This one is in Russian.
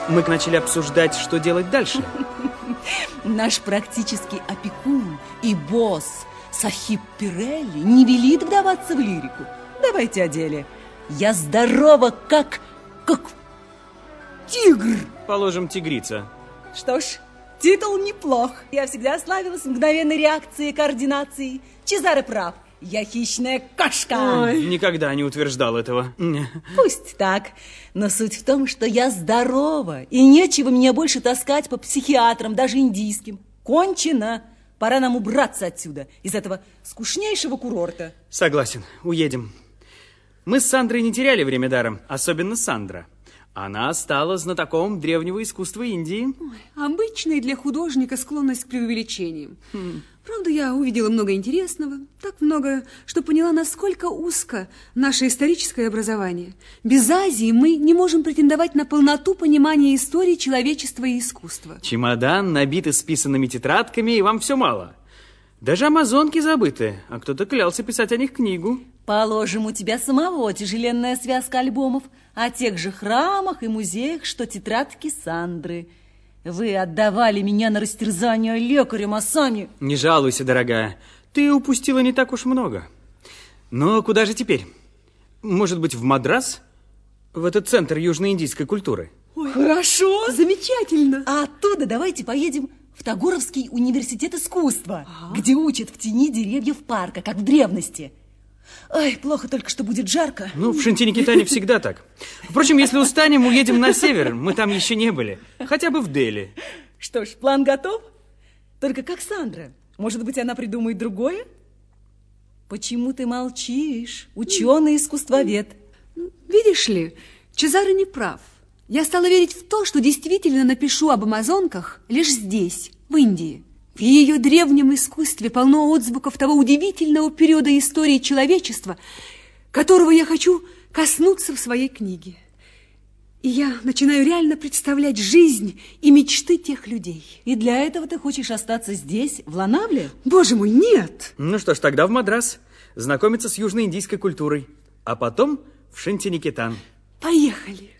мы начали обсуждать, что делать дальше. Наш практический опекун и босс Сахиб Пирелли не велит вдаваться в лирику. Давайте о деле. Я здорова, как тигр. Положим, тигрица. Что ж, титул неплох. Я всегда славилась мгновенной реакцией и координацией. Чезаре прав. Я хищная кошка. Ой. Никогда не утверждал этого. Пусть так, но суть в том, что я здорова, и нечего меня больше таскать по психиатрам, даже индийским. Кончено. Пора нам убраться отсюда, из этого скучнейшего курорта. Согласен, уедем. Мы с Сандрой не теряли время даром, особенно Сандра. Она стала знатоком древнего искусства Индии. Ой, обычная для художника склонность к преувеличениям. Правда, я увидела много интересного, так много, что поняла, насколько узко наше историческое образование. Без Азии мы не можем претендовать на полноту понимания истории человечества и искусства. Чемодан набит исписанными тетрадками, и вам все мало. Даже амазонки забыты, а кто-то клялся писать о них книгу. Положим, у тебя самого тяжеленная связка альбомов о тех же храмах и музеях, что тетрадки Сандры. Вы отдавали меня на растерзание лекарям, а сами... Не жалуйся, дорогая. Ты упустила не так уж много. Но куда же теперь? Может быть, в Мадрас? В этот центр южноиндийской культуры? Ой, хорошо, замечательно. А оттуда давайте поедем в Тагоровский университет искусства, где учат в тени деревьев парка, как в древности. Ой, плохо только, что будет жарко. Ну, в Шантиникетане всегда так. Впрочем, если устанем, уедем на север. Мы там еще не были. Хотя бы в Дели. Что ж, план готов? Только как Сандра? Может быть, она придумает другое? Почему ты молчишь, ученый-искусствовед? Видишь ли, Чезаре не прав. Я стала верить в то, что действительно напишу об амазонках лишь здесь, в Индии. В ее древнем искусстве полно отзвуков того удивительного периода истории человечества, которого я хочу коснуться в своей книге. И я начинаю реально представлять жизнь и мечты тех людей. И для этого ты хочешь остаться здесь, в Лонавле? Боже мой, нет! Ну что ж, тогда в Мадрас. Знакомиться с южноиндийской культурой. А потом в Шантиникетан. Поехали!